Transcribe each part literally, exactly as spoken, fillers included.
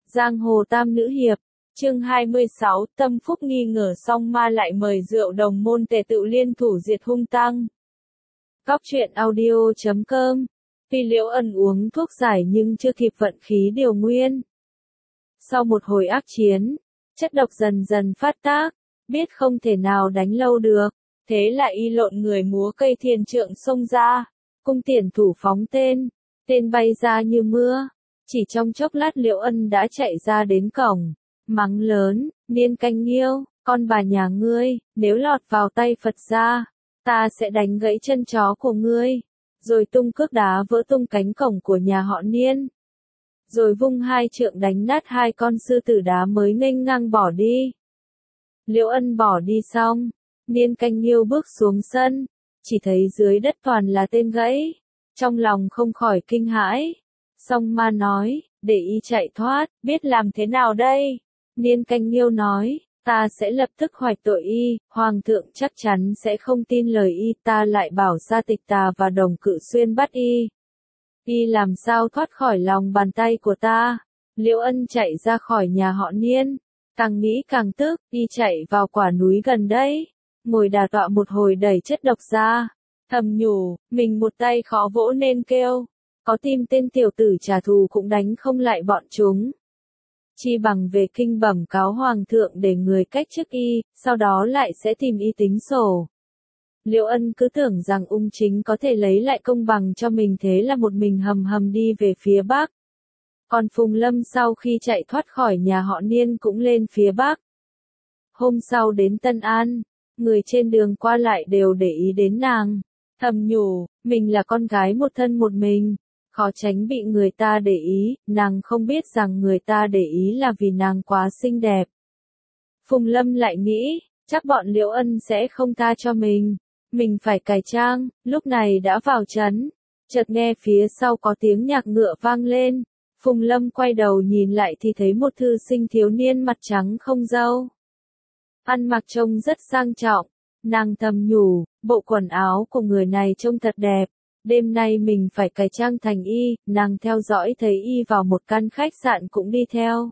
Giang hồ tam nữ hiệp, chương hai mươi sáu, Tâm Phúc nghi ngờ song ma lại mời Rượu Đồng môn tề tự liên thủ diệt hung tăng. Góc truyện audio chấm com. Tuy Liễu Ân uống thuốc giải nhưng chưa kịp vận khí điều nguyên. Sau một hồi ác chiến, chất độc dần dần phát tác, biết không thể nào đánh lâu được, thế lại y lộn người múa cây thiên trượng xông ra, cung tiền thủ phóng tên, tên bay ra như mưa. Chỉ trong chốc lát Liễu Ân đã chạy ra đến cổng, mắng lớn, Niên Canh Nghiêu, con bà nhà ngươi, nếu lọt vào tay Phật gia, ta sẽ đánh gãy chân chó của ngươi, rồi tung cước đá vỡ tung cánh cổng của nhà họ Niên. Rồi vung hai trượng đánh nát hai con sư tử đá mới nghênh ngang bỏ đi. Liễu Ân bỏ đi xong, Niên Canh Nghiêu bước xuống sân, chỉ thấy dưới đất toàn là tên gãy, trong lòng không khỏi kinh hãi. Song ma nói, để y chạy thoát, biết làm thế nào đây? Niên Canh Nghiêu nói, ta sẽ lập tức hoạch tội y, hoàng thượng chắc chắn sẽ không tin lời y, ta lại bảo Sa Tịch Tà và Đồng Cự Xuyên bắt y. Y làm sao thoát khỏi lòng bàn tay của ta? Liễu Ân chạy ra khỏi nhà họ Niên, càng nghĩ càng tức, y chạy vào quả núi gần đấy, ngồi đà tọa một hồi đẩy chất độc ra, thầm nhủ, mình một tay khó vỗ nên kêu. Có tim tên tiểu tử trả thù cũng đánh không lại bọn chúng. Chi bằng về kinh bẩm cáo hoàng thượng để người cách chức y, sau đó lại sẽ tìm y tính sổ. Liễu Ân cứ tưởng rằng Ung Chính có thể lấy lại công bằng cho mình, thế là một mình hầm hầm đi về phía bắc. Còn Phùng Lâm sau khi chạy thoát khỏi nhà họ Niên cũng lên phía bắc. Hôm sau đến Tân An, người trên đường qua lại đều để ý đến nàng, thầm nhủ, mình là con gái một thân một mình, khó tránh bị người ta để ý, nàng không biết rằng người ta để ý là vì nàng quá xinh đẹp. Phùng Lâm lại nghĩ, chắc bọn Liễu Ân sẽ không tha cho mình, mình phải cải trang, lúc này đã vào trấn, chợt nghe phía sau có tiếng nhạc ngựa vang lên, Phùng Lâm quay đầu nhìn lại thì thấy một thư sinh thiếu niên mặt trắng không râu. Ăn mặc trông rất sang trọng, nàng thầm nhủ, bộ quần áo của người này trông thật đẹp. Đêm nay mình phải cải trang thành y, nàng theo dõi thấy y vào một căn khách sạn cũng đi theo.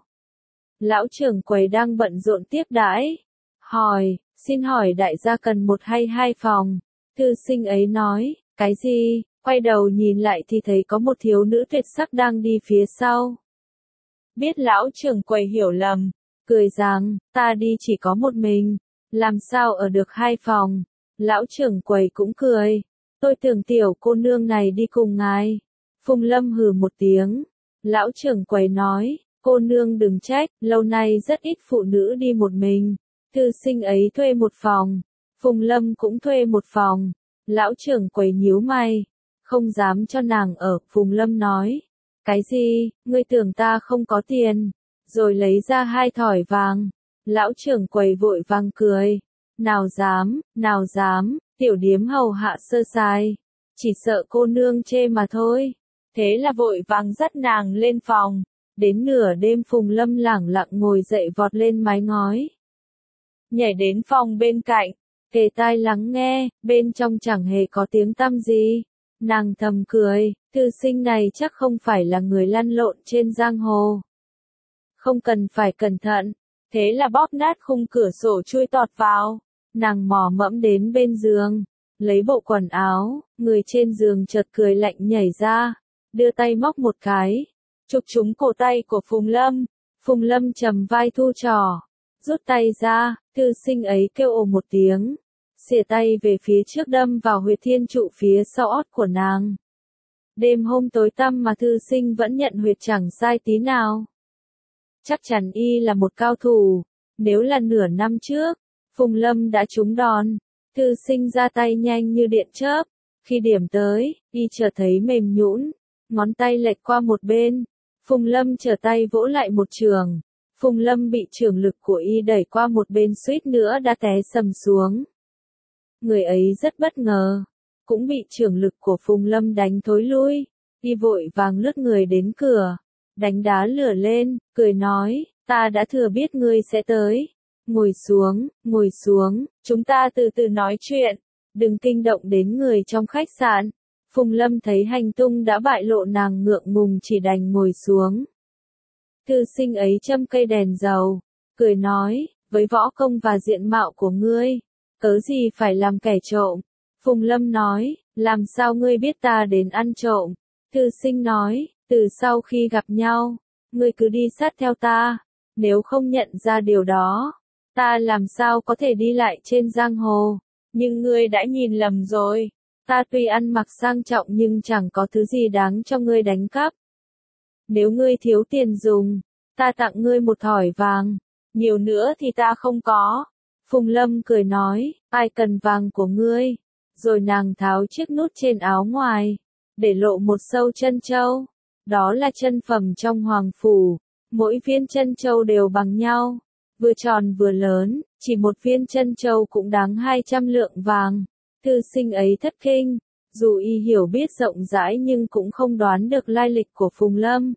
Lão trưởng quầy đang bận rộn tiếp đãi. Hỏi, xin hỏi đại gia cần một hay hai phòng? Thư sinh ấy nói, cái gì? Quay đầu nhìn lại thì thấy có một thiếu nữ tuyệt sắc đang đi phía sau. Biết lão trưởng quầy hiểu lầm, cười rằng, ta đi chỉ có một mình, làm sao ở được hai phòng? Lão trưởng quầy cũng cười. Tôi tưởng tiểu cô nương này đi cùng ngài. Phùng Lâm hừ một tiếng. Lão trưởng quầy nói, cô nương đừng trách, lâu nay rất ít phụ nữ đi một mình. Thư sinh ấy thuê một phòng. Phùng Lâm cũng thuê một phòng. Lão trưởng quầy nhíu mày, không dám cho nàng ở. Phùng Lâm nói, cái gì, ngươi tưởng ta không có tiền? Rồi lấy ra hai thỏi vàng. Lão trưởng quầy vội vàng cười. Nào dám, nào dám. Tiểu điếm hầu hạ sơ sài, chỉ sợ cô nương chê mà thôi. Thế là vội vàng dắt nàng lên phòng. Đến nửa đêm Phùng Lâm lẳng lặng ngồi dậy vọt lên mái ngói. Nhảy đến phòng bên cạnh, kề tai lắng nghe, bên trong chẳng hề có tiếng tăm gì. Nàng thầm cười, thư sinh này chắc không phải là người lăn lộn trên giang hồ. Không cần phải cẩn thận, thế là bóp nát khung cửa sổ chui tọt vào. Nàng mò mẫm đến bên giường, lấy bộ quần áo, người trên giường chợt cười lạnh nhảy ra, đưa tay móc một cái, chụp trúng cổ tay của Phùng Lâm. Phùng Lâm trầm vai thu trò, rút tay ra, thư sinh ấy kêu ồ một tiếng, xỉa tay về phía trước đâm vào huyệt thiên trụ phía sau ót của nàng. Đêm hôm tối tăm mà thư sinh vẫn nhận huyệt chẳng sai tí nào. Chắc chắn y là một cao thủ, nếu là nửa năm trước, Phùng Lâm đã trúng đòn, thư sinh ra tay nhanh như điện chớp, khi điểm tới, y chợt thấy mềm nhũn, ngón tay lệch qua một bên, Phùng Lâm trở tay vỗ lại một trường, Phùng Lâm bị trường lực của y đẩy qua một bên suýt nữa đã té sầm xuống. Người ấy rất bất ngờ, cũng bị trường lực của Phùng Lâm đánh thối lui, y vội vàng lướt người đến cửa, đánh đá lửa lên, cười nói, ta đã thừa biết ngươi sẽ tới. Ngồi xuống, ngồi xuống, chúng ta từ từ nói chuyện, đừng kinh động đến người trong khách sạn. Phùng Lâm thấy hành tung đã bại lộ, nàng ngượng ngùng chỉ đành ngồi xuống. Thư sinh ấy châm cây đèn dầu, cười nói, với võ công và diện mạo của ngươi, cớ gì phải làm kẻ trộm. Phùng Lâm nói, làm sao ngươi biết ta đến ăn trộm? Thư sinh nói, từ sau khi gặp nhau, ngươi cứ đi sát theo ta, nếu không nhận ra điều đó, ta làm sao có thể đi lại trên giang hồ. Nhưng ngươi đã nhìn lầm rồi, ta tuy ăn mặc sang trọng nhưng chẳng có thứ gì đáng cho ngươi đánh cắp. Nếu ngươi thiếu tiền dùng, ta tặng ngươi một thỏi vàng, nhiều nữa thì ta không có. Phùng Lâm cười nói, ai cần vàng của ngươi? Rồi nàng tháo chiếc nút trên áo ngoài, để lộ một sâu chân châu. Đó là chân phẩm trong hoàng phủ, mỗi viên chân châu đều bằng nhau, vừa tròn vừa lớn, chỉ một viên chân châu cũng đáng hai trăm lượng vàng. Thư sinh ấy thất kinh, dù y hiểu biết rộng rãi nhưng cũng không đoán được lai lịch của Phùng Lâm.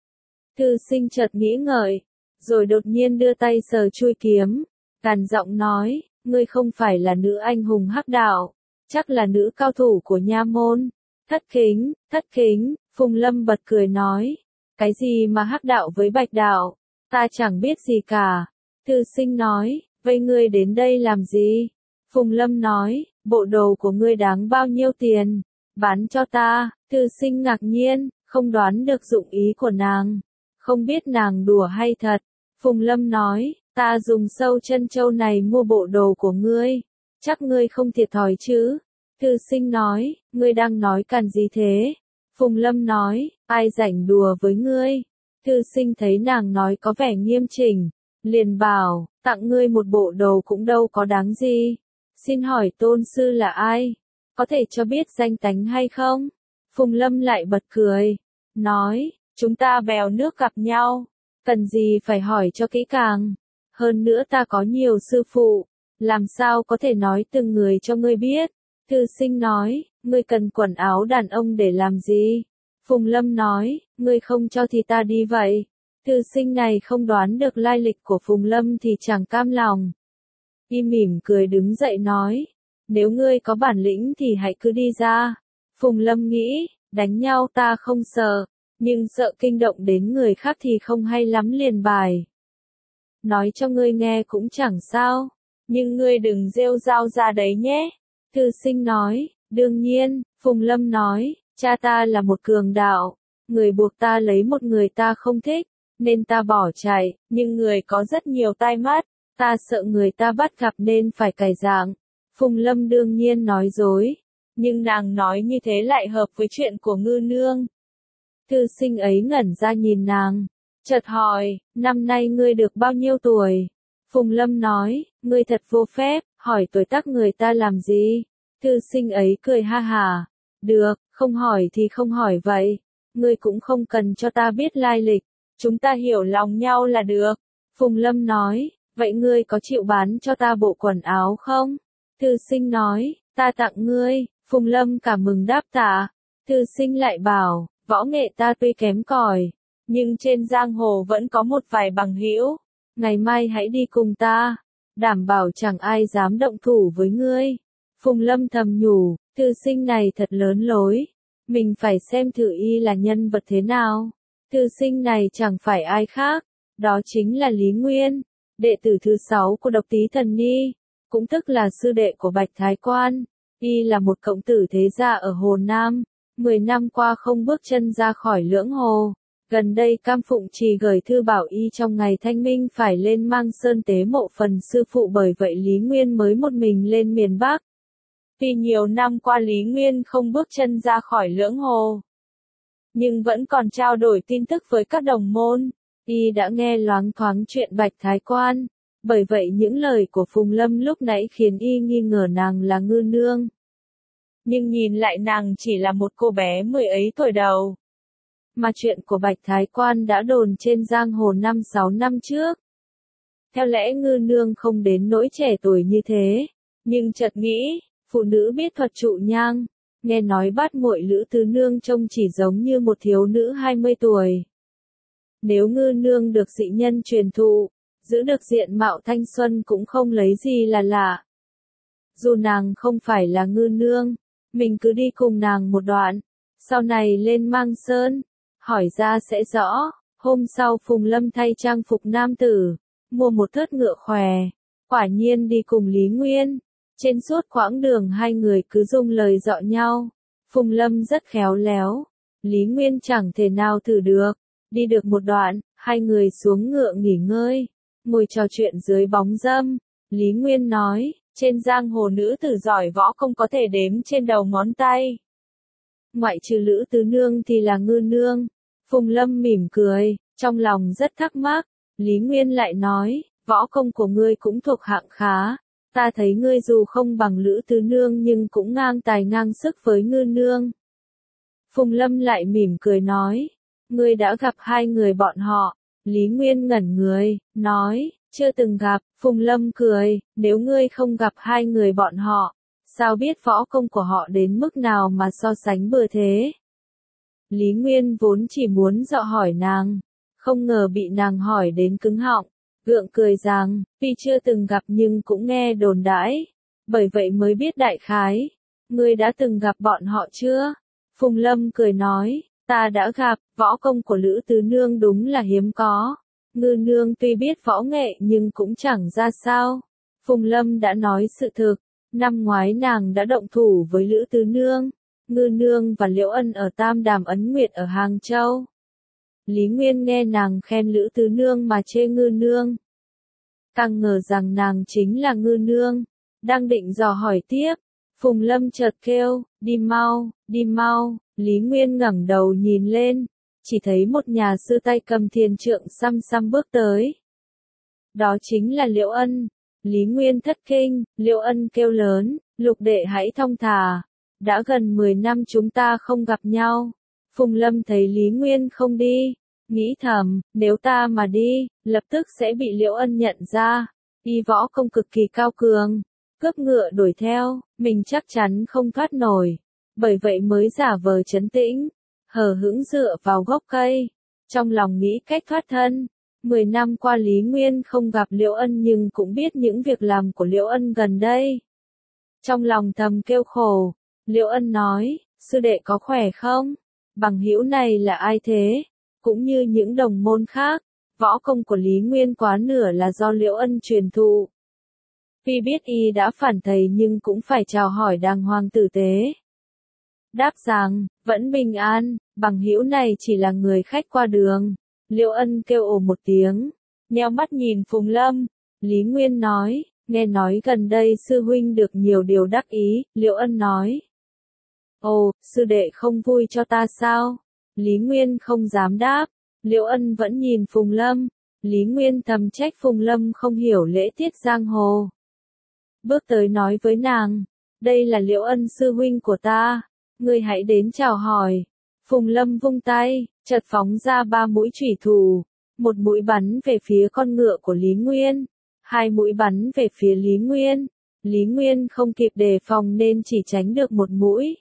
Thư sinh chợt nghĩ ngợi, rồi đột nhiên đưa tay sờ chuôi kiếm, gằn giọng nói, ngươi không phải là nữ anh hùng hắc đạo, chắc là nữ cao thủ của nha môn. Thất kính, thất kính, Phùng Lâm bật cười nói, cái gì mà hắc đạo với bạch đạo, ta chẳng biết gì cả. Thư sinh nói, vậy ngươi đến đây làm gì? Phùng Lâm nói, bộ đồ của ngươi đáng bao nhiêu tiền, bán cho ta. Thư sinh ngạc nhiên, không đoán được dụng ý của nàng, không biết nàng đùa hay thật. Phùng Lâm nói, ta dùng sâu chân châu này mua bộ đồ của ngươi, chắc ngươi không thiệt thòi chứ? Thư sinh nói, ngươi đang nói càn gì thế? Phùng Lâm nói, ai rảnh đùa với ngươi? Thư sinh thấy nàng nói có vẻ nghiêm chỉnh, liền bảo, tặng ngươi một bộ đồ cũng đâu có đáng gì. Xin hỏi tôn sư là ai? Có thể cho biết danh tánh hay không? Phùng Lâm lại bật cười, nói, chúng ta bèo nước gặp nhau, cần gì phải hỏi cho kỹ càng. Hơn nữa ta có nhiều sư phụ, làm sao có thể nói từng người cho ngươi biết. Thư sinh nói, ngươi cần quần áo đàn ông để làm gì? Phùng Lâm nói, ngươi không cho thì ta đi vậy. Thư sinh này không đoán được lai lịch của Phùng Lâm thì chẳng cam lòng. Y mỉm cười đứng dậy nói, nếu ngươi có bản lĩnh thì hãy cứ đi ra. Phùng Lâm nghĩ, đánh nhau ta không sợ, nhưng sợ kinh động đến người khác thì không hay lắm, liền bài. Nói cho ngươi nghe cũng chẳng sao, nhưng ngươi đừng rêu rao ra đấy nhé. Thư sinh nói, đương nhiên. Phùng Lâm nói, cha ta là một cường đạo, người buộc ta lấy một người ta không thích, nên ta bỏ chạy, nhưng người có rất nhiều tai mắt, ta sợ người ta bắt gặp nên phải cải dạng. Phùng Lâm đương nhiên nói dối, nhưng nàng nói như thế lại hợp với chuyện của ngư nương. Thư sinh ấy ngẩn ra nhìn nàng, chợt hỏi, năm nay ngươi được bao nhiêu tuổi? Phùng Lâm nói, ngươi thật vô phép, hỏi tuổi tác người ta làm gì? Thư sinh ấy cười ha hả, được, không hỏi thì không hỏi vậy, ngươi cũng không cần cho ta biết lai lịch, chúng ta hiểu lòng nhau là được. Phùng Lâm nói, vậy ngươi có chịu bán cho ta bộ quần áo không? Thư sinh nói, ta tặng ngươi. Phùng Lâm cảm mừng đáp tạ. Thư sinh lại bảo, võ nghệ ta tuy kém cỏi, nhưng trên giang hồ vẫn có một vài bằng hữu, ngày mai hãy đi cùng ta, đảm bảo chẳng ai dám động thủ với ngươi. Phùng Lâm thầm nhủ, thư sinh này thật lớn lối, mình phải xem thử y là nhân vật thế nào. Thư sinh này chẳng phải ai khác, đó chính là Lý Nguyên, đệ tử thứ sáu của Độc Tý Thần Ni, cũng tức là sư đệ của Bạch Thái Quan. Y là một cộng tử thế gia ở Hồ Nam, mười năm qua không bước chân ra khỏi lưỡng hồ. Gần đây Cam Phụng Trì gửi thư bảo y trong ngày thanh minh phải lên Mang Sơn tế mộ phần sư phụ, bởi vậy Lý Nguyên mới một mình lên miền Bắc. Tuy nhiều năm qua Lý Nguyên không bước chân ra khỏi lưỡng hồ, nhưng vẫn còn trao đổi tin tức với các đồng môn. Y đã nghe loáng thoáng chuyện Bạch Thái Quan, bởi vậy những lời của Phùng Lâm lúc nãy khiến y nghi ngờ nàng là ngư nương. Nhưng nhìn lại nàng chỉ là một cô bé mười ấy tuổi đầu. Mà chuyện của Bạch Thái Quan đã đồn trên giang hồ năm sáu năm trước. Theo lẽ ngư nương không đến nỗi trẻ tuổi như thế, nhưng chợt nghĩ, phụ nữ biết thuật trụ nhang, nghe nói Bát Muội Lữ Tứ Nương trông chỉ giống như một thiếu nữ hai mươi tuổi. Nếu ngư nương được dị nhân truyền thụ, giữ được diện mạo thanh xuân cũng không lấy gì là lạ. Dù nàng không phải là ngư nương, mình cứ đi cùng nàng một đoạn, sau này lên Mang Sơn, hỏi ra sẽ rõ. Hôm sau Phùng Lâm thay trang phục nam tử, mua một thớt ngựa khỏe, quả nhiên đi cùng Lý Nguyên. Trên suốt quãng đường hai người cứ dùng lời dọ nhau. Phùng Lâm rất khéo léo, Lý Nguyên chẳng thể nào thử được. Đi được một đoạn, hai người xuống ngựa nghỉ ngơi, ngồi trò chuyện dưới bóng râm. Lý Nguyên nói, trên giang hồ nữ tử giỏi võ không có thể đếm trên đầu ngón tay. Ngoại trừ Lữ Tứ Nương thì là Ngư Nương. Phùng Lâm mỉm cười, trong lòng rất thắc mắc. Lý Nguyên lại nói, võ công của ngươi cũng thuộc hạng khá. Ta thấy ngươi dù không bằng Lữ Tứ Nương nhưng cũng ngang tài ngang sức với Ngư Nương. Phùng Lâm lại mỉm cười nói, ngươi đã gặp hai người bọn họ. Lý Nguyên ngẩn người, nói, chưa từng gặp. Phùng Lâm cười, nếu ngươi không gặp hai người bọn họ, sao biết võ công của họ đến mức nào mà so sánh bừa thế? Lý Nguyên vốn chỉ muốn dọ hỏi nàng, không ngờ bị nàng hỏi đến cứng họng, gượng cười rằng, tuy chưa từng gặp nhưng cũng nghe đồn đãi, bởi vậy mới biết đại khái. Ngươi đã từng gặp bọn họ chưa? Phùng Lâm cười nói, ta đã gặp, võ công của Lữ Tứ Nương đúng là hiếm có. Ngư Nương tuy biết võ nghệ nhưng cũng chẳng ra sao. Phùng Lâm đã nói sự thực, năm ngoái nàng đã động thủ với Lữ Tứ Nương, Ngư Nương và Liễu Ân ở Tam Đàm Ấn Nguyệt ở Hàng Châu. Lý Nguyên nghe nàng khen Lữ Tứ Nương mà chê Ngư Nương, càng ngờ rằng nàng chính là Ngư Nương, đang định dò hỏi tiếp. Phùng Lâm chợt kêu, đi mau, đi mau. Lý Nguyên ngẩng đầu nhìn lên, chỉ thấy một nhà sư tay cầm thiền trượng xăm xăm bước tới. Đó chính là Liễu Ân. Lý Nguyên thất kinh, Liễu Ân kêu lớn, Lục đệ hãy thong thả, đã gần mười năm chúng ta không gặp nhau. Phùng Lâm thấy Lý Nguyên không đi, nghĩ thầm, nếu ta mà đi, lập tức sẽ bị Liễu Ân nhận ra. Y võ công cực kỳ cao cường, cướp ngựa đuổi theo, mình chắc chắn không thoát nổi, bởi vậy mới giả vờ trấn tĩnh, hờ hững dựa vào gốc cây, trong lòng nghĩ cách thoát thân. Mười năm qua Lý Nguyên không gặp Liễu Ân nhưng cũng biết những việc làm của Liễu Ân gần đây. Trong lòng thầm kêu khổ, Liễu Ân nói, sư đệ có khỏe không? Bằng hữu này là ai thế? Cũng như những đồng môn khác, võ công của Lý Nguyên quá nửa là do Liễu Ân truyền thụ. Tuy biết y đã phản thầy nhưng cũng phải chào hỏi đàng hoàng tử tế. Đáp rằng, vẫn bình an, bằng hữu này chỉ là người khách qua đường. Liễu Ân kêu ồ một tiếng, nheo mắt nhìn Phùng Lâm. Lý Nguyên nói, nghe nói gần đây sư huynh được nhiều điều đắc ý. Liễu Ân nói, ồ, sư đệ không vui cho ta sao? Lý Nguyên không dám đáp. Liễu Ân vẫn nhìn Phùng Lâm. Lý Nguyên thầm trách Phùng Lâm không hiểu lễ tiết giang hồ. Bước tới nói với nàng, đây là Liễu Ân sư huynh của ta, ngươi hãy đến chào hỏi. Phùng Lâm vung tay, chợt phóng ra ba mũi chủy thủ, một mũi bắn về phía con ngựa của Lý Nguyên, hai mũi bắn về phía Lý Nguyên. Lý Nguyên không kịp đề phòng nên chỉ tránh được một mũi.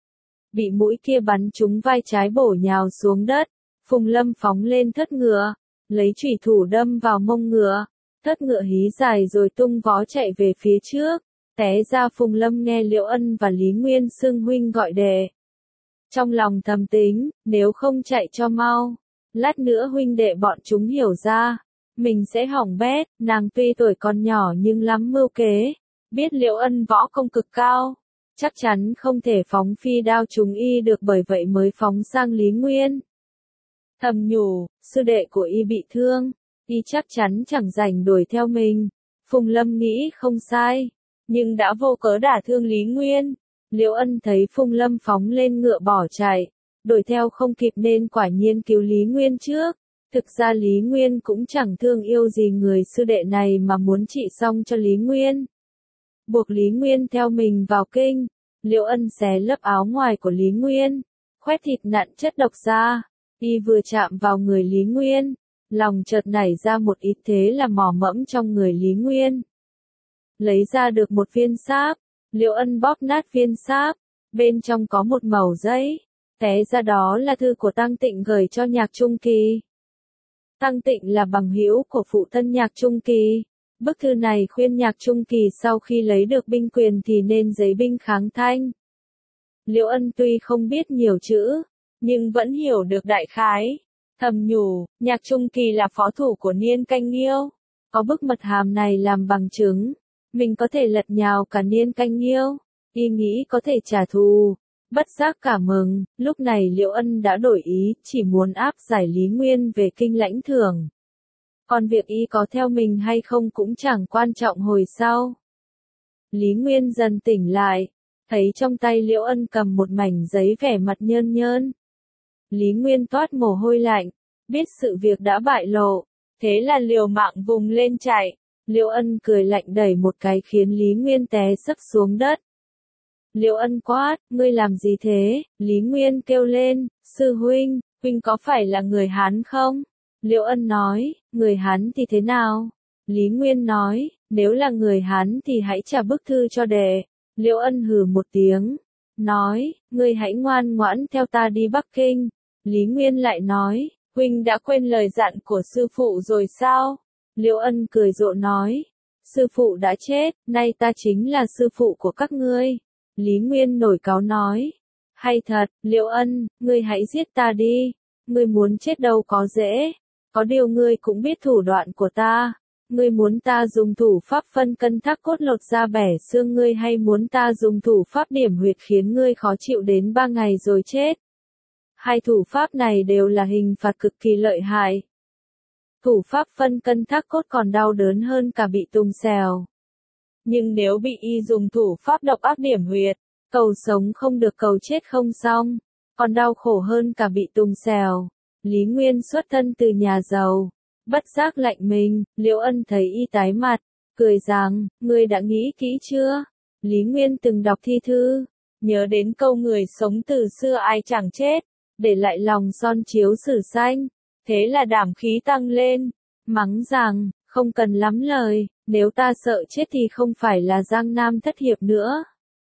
Bị mũi kia bắn trúng vai trái bổ nhào xuống đất. Phùng Lâm phóng lên thớt ngựa, lấy chủy thủ đâm vào mông ngựa. Thớt ngựa hí dài rồi tung vó chạy về phía trước. Té ra Phùng Lâm nghe Liễu Ân và Lý Nguyên xưng huynh gọi đệ. Trong lòng thầm tính, nếu không chạy cho mau, lát nữa huynh đệ bọn chúng hiểu ra, mình sẽ hỏng bét. Nàng tuy tuổi còn nhỏ nhưng lắm mưu kế, biết Liễu Ân võ công cực cao, chắc chắn không thể phóng phi đao trúng y được, bởi vậy mới phóng sang Lý Nguyên. Thầm nhủ, sư đệ của y bị thương, y chắc chắn chẳng rảnh đuổi theo mình. Phùng Lâm nghĩ không sai, nhưng đã vô cớ đả thương Lý Nguyên. Liễu Ân thấy Phùng Lâm phóng lên ngựa bỏ chạy, đuổi theo không kịp nên quả nhiên cứu Lý Nguyên trước. Thực ra Lý Nguyên cũng chẳng thương yêu gì người sư đệ này mà muốn trị xong cho Lý Nguyên. Buộc Lý Nguyên theo mình vào kinh. Liễu Ân xé lớp áo ngoài của Lý Nguyên, khoét thịt nặn chất độc ra. Y vừa chạm vào người Lý Nguyên, lòng chợt nảy ra một ý, thế là mò mẫm trong người Lý Nguyên. Lấy ra được một viên sáp, Liễu Ân bóp nát viên sáp, bên trong có một mẩu giấy, té ra đó là thư của Tăng Tịnh gửi cho Nhạc Trung Kỳ. Tăng Tịnh là bằng hữu của phụ thân Nhạc Trung Kỳ. Bức thư này khuyên Nhạc Trung Kỳ sau khi lấy được binh quyền thì nên giấy binh kháng Thanh. Liễu Ân tuy không biết nhiều chữ, nhưng vẫn hiểu được đại khái. Thầm nhủ, Nhạc Trung Kỳ là phó thủ của Niên Canh Nghiêu. Có bức mật hàm này làm bằng chứng, mình có thể lật nhào cả Niên Canh Nghiêu. Y nghĩ có thể trả thù. Bất giác cả mừng, lúc này Liễu Ân đã đổi ý, chỉ muốn áp giải Lý Nguyên về kinh lãnh thưởng. Còn việc y có theo mình hay không cũng chẳng quan trọng hồi sau. Lý Nguyên dần tỉnh lại, thấy trong tay Liễu Ân cầm một mảnh giấy vẻ mặt nhơn nhơn. Lý Nguyên toát mồ hôi lạnh, biết sự việc đã bại lộ, thế là liều mạng vùng lên chạy. Liễu Ân cười lạnh đẩy một cái khiến Lý Nguyên té sấp xuống đất. Liễu Ân quát, ngươi làm gì thế? Lý Nguyên kêu lên, sư huynh, huynh có phải là người Hán không? Liễu Ân nói, người Hán thì thế nào? Lý Nguyên nói, nếu là người Hán thì hãy trả bức thư cho đệ. Liễu Ân hừ một tiếng, nói, ngươi hãy ngoan ngoãn theo ta đi Bắc Kinh. Lý Nguyên lại nói, huynh đã quên lời dặn của sư phụ rồi sao? Liễu Ân cười rộ nói, sư phụ đã chết, nay ta chính là sư phụ của các ngươi. Lý Nguyên nổi cáu nói, hay thật, Liễu Ân, ngươi hãy giết ta đi, ngươi muốn chết đâu có dễ, có điều ngươi cũng biết thủ đoạn của ta, ngươi muốn ta dùng thủ pháp phân cân thác cốt lột ra bẻ xương ngươi hay muốn ta dùng thủ pháp điểm huyệt khiến ngươi khó chịu đến ba ngày rồi chết. Hai thủ pháp này đều là hình phạt cực kỳ lợi hại. Thủ pháp phân cân thác cốt còn đau đớn hơn cả bị tùng xèo. Nhưng nếu bị y dùng thủ pháp độc ác điểm huyệt, cầu sống không được cầu chết không xong, còn đau khổ hơn cả bị tùng xèo. Lý Nguyên xuất thân từ nhà giàu, bất giác lạnh mình, Liễu Ân thấy y tái mặt, cười rằng, ngươi đã nghĩ kỹ chưa? Lý Nguyên từng đọc thi thư, nhớ đến câu người sống từ xưa ai chẳng chết, để lại lòng son chiếu sử xanh, thế là đảm khí tăng lên, mắng rằng, không cần lắm lời, nếu ta sợ chết thì không phải là Giang Nam thất hiệp nữa.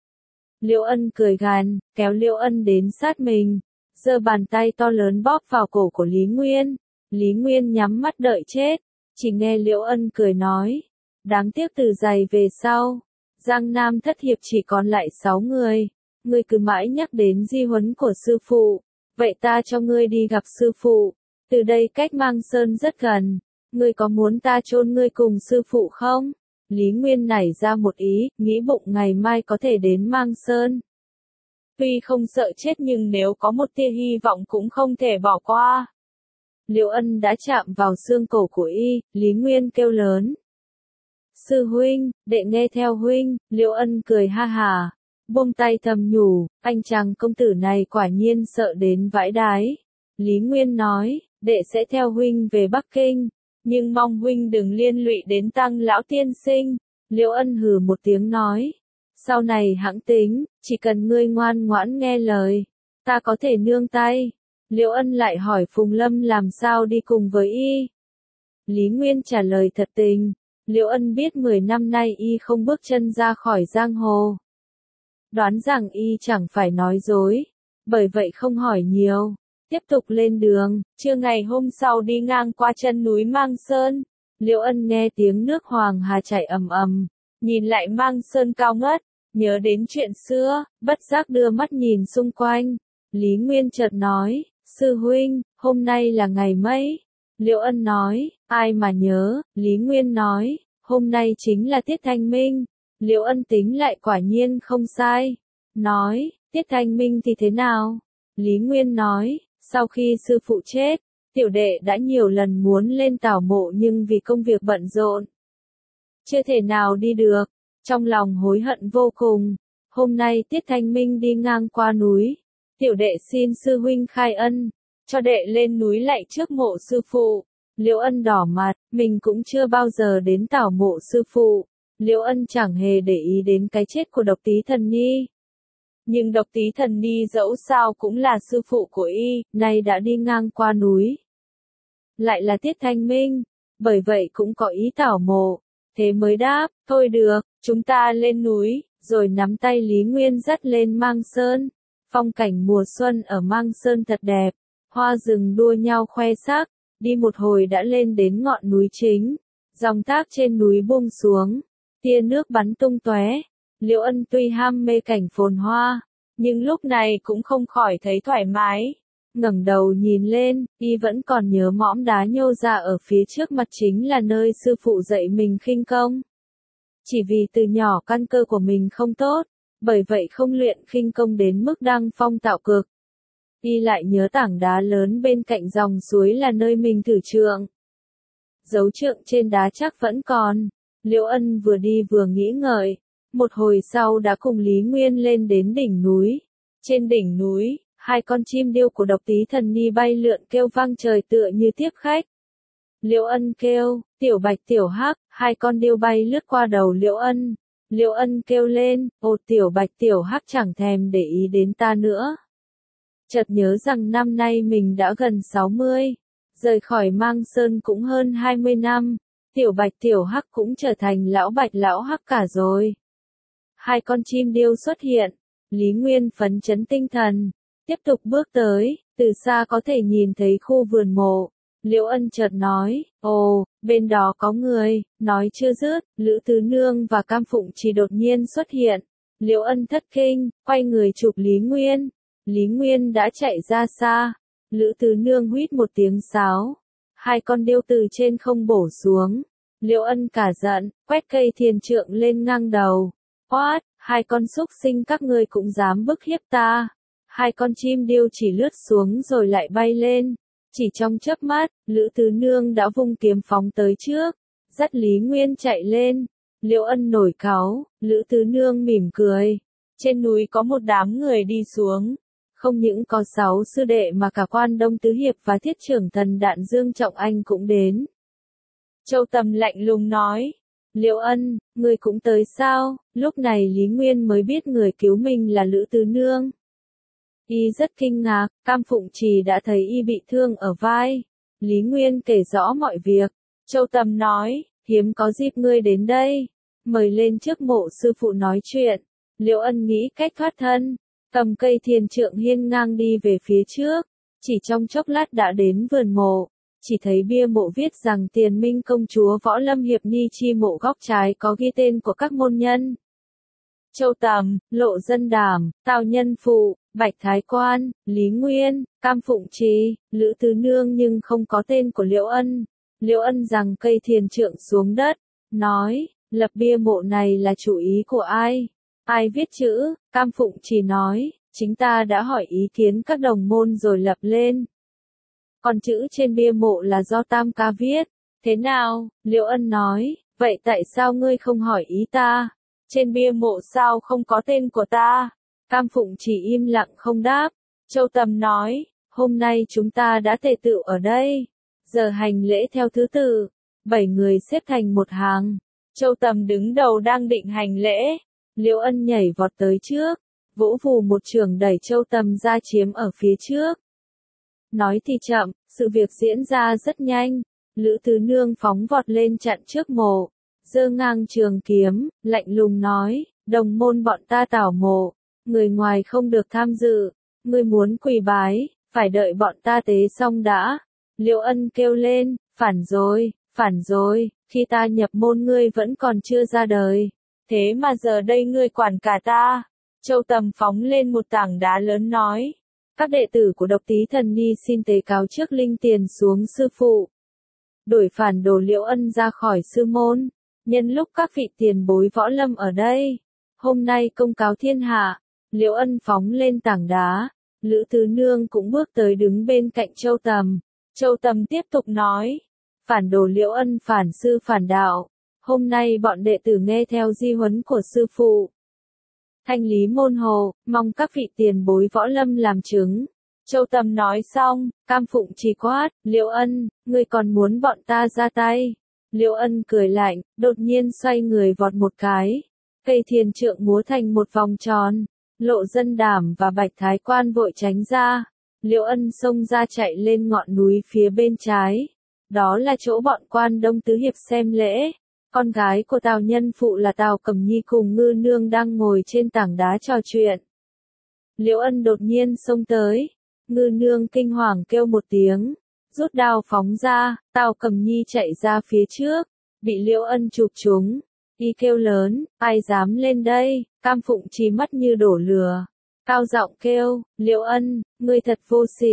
Liễu Ân cười gằn, kéo Liễu Ân đến sát mình, giơ bàn tay to lớn bóp vào cổ của Lý Nguyên. Lý Nguyên nhắm mắt đợi chết, chỉ nghe Liễu Ân cười nói, đáng tiếc từ giày về sau, Giang Nam thất hiệp chỉ còn lại sáu người, ngươi cứ mãi nhắc đến di huấn của sư phụ, vậy ta cho ngươi đi gặp sư phụ, từ đây cách Mang Sơn rất gần, ngươi có muốn ta chôn ngươi cùng sư phụ không? Lý Nguyên nảy ra một ý, nghĩ bụng ngày mai có thể đến Mang Sơn. Tuy không sợ chết nhưng nếu có một tia hy vọng cũng không thể bỏ qua. Liễu Ân đã chạm vào xương cổ của y, Lý Nguyên kêu lớn. Sư huynh, đệ nghe theo huynh, Liễu Ân cười ha hà, buông tay thầm nhủ, anh chàng công tử này quả nhiên sợ đến vãi đái. Lý Nguyên nói, đệ sẽ theo huynh về Bắc Kinh, nhưng mong huynh đừng liên lụy đến Tăng lão tiên sinh. Liễu Ân hừ một tiếng nói, sau này hãng tính, chỉ cần ngươi ngoan ngoãn nghe lời, ta có thể nương tay. Liễu Ân lại hỏi Phùng Lâm làm sao đi cùng với y. Lý Nguyên trả lời thật tình, Liễu Ân biết mười năm nay y không bước chân ra khỏi giang hồ. Đoán rằng y chẳng phải nói dối, bởi vậy không hỏi nhiều, tiếp tục lên đường. Trưa ngày hôm sau đi ngang qua chân núi Mang Sơn, Liễu Ân nghe tiếng nước Hoàng Hà chảy ầm ầm, nhìn lại Mang Sơn cao ngất, nhớ đến chuyện xưa, bất giác đưa mắt nhìn xung quanh. Lý Nguyên chợt nói, sư huynh, hôm nay là ngày mấy? Liễu Ân nói, ai mà nhớ, Lý Nguyên nói, hôm nay chính là tiết thanh minh. Liễu Ân tính lại quả nhiên không sai, nói, tiết thanh minh thì thế nào? Lý Nguyên nói, sau khi sư phụ chết, tiểu đệ đã nhiều lần muốn lên tảo mộ nhưng vì công việc bận rộn, chưa thể nào đi được, trong lòng hối hận vô cùng. Hôm nay tiết thanh minh đi ngang qua núi, tiểu đệ xin sư huynh khai ân, cho đệ lên núi lạy trước mộ sư phụ. Liễu Ân đỏ mặt, mình cũng chưa bao giờ đến tảo mộ sư phụ. Liễu Ân chẳng hề để ý đến cái chết của Độc Tý Thần Nhi. Nhưng Độc Tý Thần Nhi dẫu sao cũng là sư phụ của y, nay đã đi ngang qua núi. Lại là tiết thanh minh, bởi vậy cũng có ý tảo mộ, thế mới đáp, thôi được, chúng ta lên núi, rồi nắm tay Lý Nguyên dắt lên Mang Sơn. Phong cảnh mùa xuân ở Mang Sơn thật đẹp, hoa rừng đua nhau khoe sắc, đi một hồi đã lên đến ngọn núi chính, dòng thác trên núi buông xuống, tia nước bắn tung tóe. Liễu Ân tuy ham mê cảnh phồn hoa, nhưng lúc này cũng không khỏi thấy thoải mái, ngẩng đầu nhìn lên, y vẫn còn nhớ mõm đá nhô ra ở phía trước mặt chính là nơi sư phụ dạy mình khinh công. Chỉ vì từ nhỏ căn cơ của mình không tốt, bởi vậy không luyện khinh công đến mức đăng phong tạo cực. Y lại nhớ tảng đá lớn bên cạnh dòng suối là nơi mình thử trượng. Dấu trượng trên đá chắc vẫn còn. Liễu Ân vừa đi vừa nghĩ ngợi. Một hồi sau đã cùng Lý Nguyên lên đến đỉnh núi. Trên đỉnh núi, hai con chim điêu của Độc Tý Thần Ni bay lượn kêu vang trời tựa như tiếp khách. Liễu Ân kêu, tiểu bạch tiểu hắc, hai con điêu bay lướt qua đầu Liễu Ân. Liễu Ân kêu lên, ồ tiểu bạch tiểu hắc chẳng thèm để ý đến ta nữa. Chợt nhớ rằng năm nay mình đã gần sáu mươi, rời khỏi Mang Sơn cũng hơn hai mươi năm, tiểu bạch tiểu hắc cũng trở thành lão bạch lão hắc cả rồi. Hai con chim điêu xuất hiện, Lý Nguyên phấn chấn tinh thần, tiếp tục bước tới, từ xa có thể nhìn thấy khu vườn mộ. Liễu Ân chợt nói, ồ, bên đó có người, nói chưa dứt, Lữ Tứ Nương và Cam Phụng Trì đột nhiên xuất hiện. Liễu Ân thất kinh, quay người chụp Lý Nguyên. Lý Nguyên đã chạy ra xa. Lữ Tứ Nương huýt một tiếng sáo. Hai con điêu từ trên không bổ xuống. Liễu Ân cả giận, quét cây thiền trượng lên ngang đầu. Quát, hai con súc sinh các ngươi cũng dám bức hiếp ta. Hai con chim điêu chỉ lướt xuống rồi lại bay lên. Chỉ trong chớp mắt, Lữ Tứ Nương đã vung kiếm phóng tới trước, dắt Lý Nguyên chạy lên. Liễu Ân nổi cáu, Lữ Tứ Nương mỉm cười. Trên núi có một đám người đi xuống. Không những có sáu sư đệ mà cả Quan Đông Tứ Hiệp và Thiết Trưởng Thần Đạn Dương Trọng Anh cũng đến. Châu Tầm lạnh lùng nói, Liễu Ân, người cũng tới sao? Lúc này Lý Nguyên mới biết người cứu mình là Lữ Tứ Nương. Y rất kinh ngạc, Cam Phụng Trì đã thấy y bị thương ở vai. Lý Nguyên kể rõ mọi việc. Châu Tầm nói, hiếm có dịp ngươi đến đây. Mời lên trước mộ sư phụ nói chuyện. Liễu Ân nghĩ cách thoát thân. Cầm cây thiền trượng hiên ngang đi về phía trước. Chỉ trong chốc lát đã đến vườn mộ. Chỉ thấy bia mộ viết rằng Tiền Minh công chúa Võ Lâm Hiệp Ni chi mộ góc trái có ghi tên của các môn nhân. Châu Tầm, Lộ Dân Đảm, Tào Nhân Phụ, Bạch Thái Quan, Lý Nguyên, Cam Phụng Trì, Lữ Tứ Nương nhưng không có tên của Liễu Ân. Liễu Ân giằng cây thiền trượng xuống đất, nói, lập bia mộ này là chủ ý của ai? Ai viết chữ? Cam Phụng Trì nói, chính ta đã hỏi ý kiến các đồng môn rồi lập lên. Còn chữ trên bia mộ là do Tam Ca viết. Thế nào? Liễu Ân nói, vậy tại sao ngươi không hỏi ý ta? Trên bia mộ sao không có tên của ta? Cam Phụng chỉ im lặng không đáp. Châu Tầm nói, hôm nay chúng ta đã tề tựu ở đây. Giờ hành lễ theo thứ tự. Bảy người xếp thành một hàng. Châu Tầm đứng đầu đang định hành lễ. Liễu Ân nhảy vọt tới trước. Vỗ vù một trường đẩy Châu Tầm ra chiếm ở phía trước. Nói thì chậm, sự việc diễn ra rất nhanh. Lữ Tứ Nương phóng vọt lên chặn trước mộ. Giơ ngang trường kiếm, lạnh lùng nói, đồng môn bọn ta tảo mộ. Người ngoài không được tham dự. Người muốn quỳ bái, phải đợi bọn ta tế xong đã. Liễu Ân kêu lên, phản rồi, phản rồi, khi ta nhập môn ngươi vẫn còn chưa ra đời. Thế mà giờ đây ngươi quản cả ta. Châu Tầm phóng lên một tảng đá lớn nói. Các đệ tử của Độc Tý Thần Ni xin tế cáo trước linh tiền xuống sư phụ. Đuổi phản đồ Liễu Ân ra khỏi sư môn. Nhân lúc các vị tiền bối võ lâm ở đây. Hôm nay công cáo thiên hạ. Liễu Ân phóng lên tảng đá. Lữ Tứ Nương cũng bước tới đứng bên cạnh Châu Tầm. Châu Tầm tiếp tục nói. Phản đồ Liễu Ân phản sư phản đạo. Hôm nay bọn đệ tử nghe theo di huấn của sư phụ. Thanh lý môn hồ, mong các vị tiền bối võ lâm làm chứng. Châu Tầm nói xong, Cam Phụng Trì quát, Liễu Ân, ngươi còn muốn bọn ta ra tay. Liễu Ân cười lạnh, đột nhiên xoay người vọt một cái. Cây thiền trượng múa thành một vòng tròn. Lộ Dân Đảm và Bạch Thái Quan vội tránh ra. Liễu Ân xông ra chạy lên ngọn núi phía bên trái. Đó là chỗ bọn Quan Đông Tứ Hiệp xem lễ. Con gái của Tào Nhân Phụ là Tào Cẩm Nhi cùng Ngư Nương đang ngồi trên tảng đá trò chuyện. Liễu Ân đột nhiên xông tới. Ngư Nương kinh hoàng kêu một tiếng. Rút đao phóng ra, Tào Cẩm Nhi chạy ra phía trước. Bị Liễu Ân chụp trúng. Y kêu lớn, ai dám lên đây? Cam Phụng Trì mắt như đổ lửa. Cao giọng kêu, Liễu Ân, ngươi thật vô sỉ,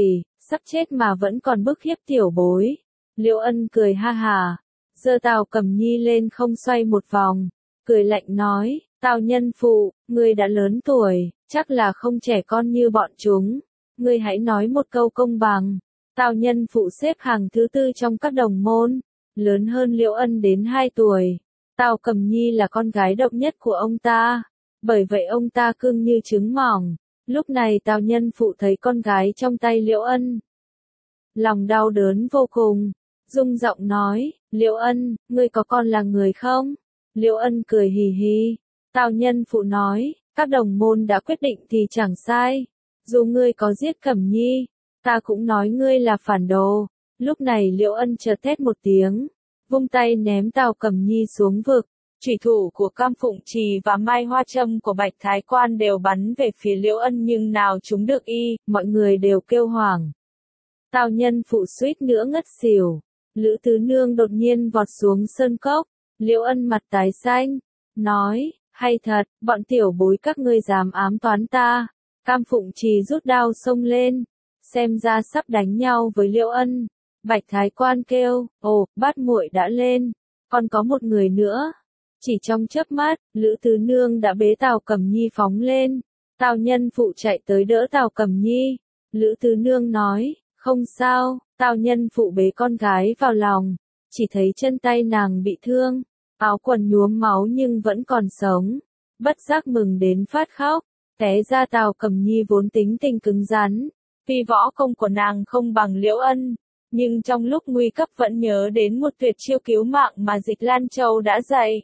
sắp chết mà vẫn còn bức hiếp tiểu bối. Liễu Ân cười ha hà, giơ Tào Cẩm Nhi lên không xoay một vòng, cười lạnh nói, Tào nhân phụ, ngươi đã lớn tuổi, chắc là không trẻ con như bọn chúng. Ngươi hãy nói một câu công bằng. Tào nhân phụ xếp hàng thứ tư trong các đồng môn, lớn hơn Liễu Ân đến hai tuổi. Tào Cẩm Nhi là con gái độc nhất của ông ta, bởi vậy ông ta cưng như trứng mỏng. Lúc này Tào nhân phụ thấy con gái trong tay Liễu Ân, lòng đau đớn vô cùng, rung giọng nói, Liễu Ân, ngươi có con là người không? Liễu Ân cười hì hì. Tào nhân phụ nói, các đồng môn đã quyết định thì chẳng sai. Dù ngươi có giết Cẩm Nhi, ta cũng nói ngươi là phản đồ. Lúc này Liễu Ân chợt thét một tiếng, vung tay ném Tào Cẩm Nhi xuống vực. Chủy thủ của Cam Phụng Trì và Mai Hoa Châm của Bạch Thái Quan đều bắn về phía Liễu Ân nhưng nào trúng được y, mọi người đều kêu hoảng. Tào nhân phụ suýt nữa ngất xỉu. Lữ Tứ Nương đột nhiên vọt xuống sơn cốc. Liễu Ân mặt tái xanh, nói, hay thật, bọn tiểu bối các ngươi dám ám toán ta. Cam Phụng Trì rút đao xông lên, xem ra sắp đánh nhau với Liễu Ân. Bạch Thái Quan kêu, ồ, bát muội đã lên, còn có một người nữa. Chỉ trong chớp mắt, Lữ Tứ Nương đã bế Tào Cẩm Nhi phóng lên. Tào nhân phụ chạy tới đỡ Tào Cẩm Nhi. Lữ Tứ Nương nói, không sao. Tào nhân phụ bế con gái vào lòng, chỉ thấy chân tay nàng bị thương, áo quần nhuốm máu nhưng vẫn còn sống. Bất giác mừng đến phát khóc. Té ra Tào Cẩm Nhi vốn tính tình cứng rắn, tuy võ công của nàng không bằng Liễu Ân, nhưng trong lúc nguy cấp vẫn nhớ đến một tuyệt chiêu cứu mạng mà Dịch Lan Châu đã dạy.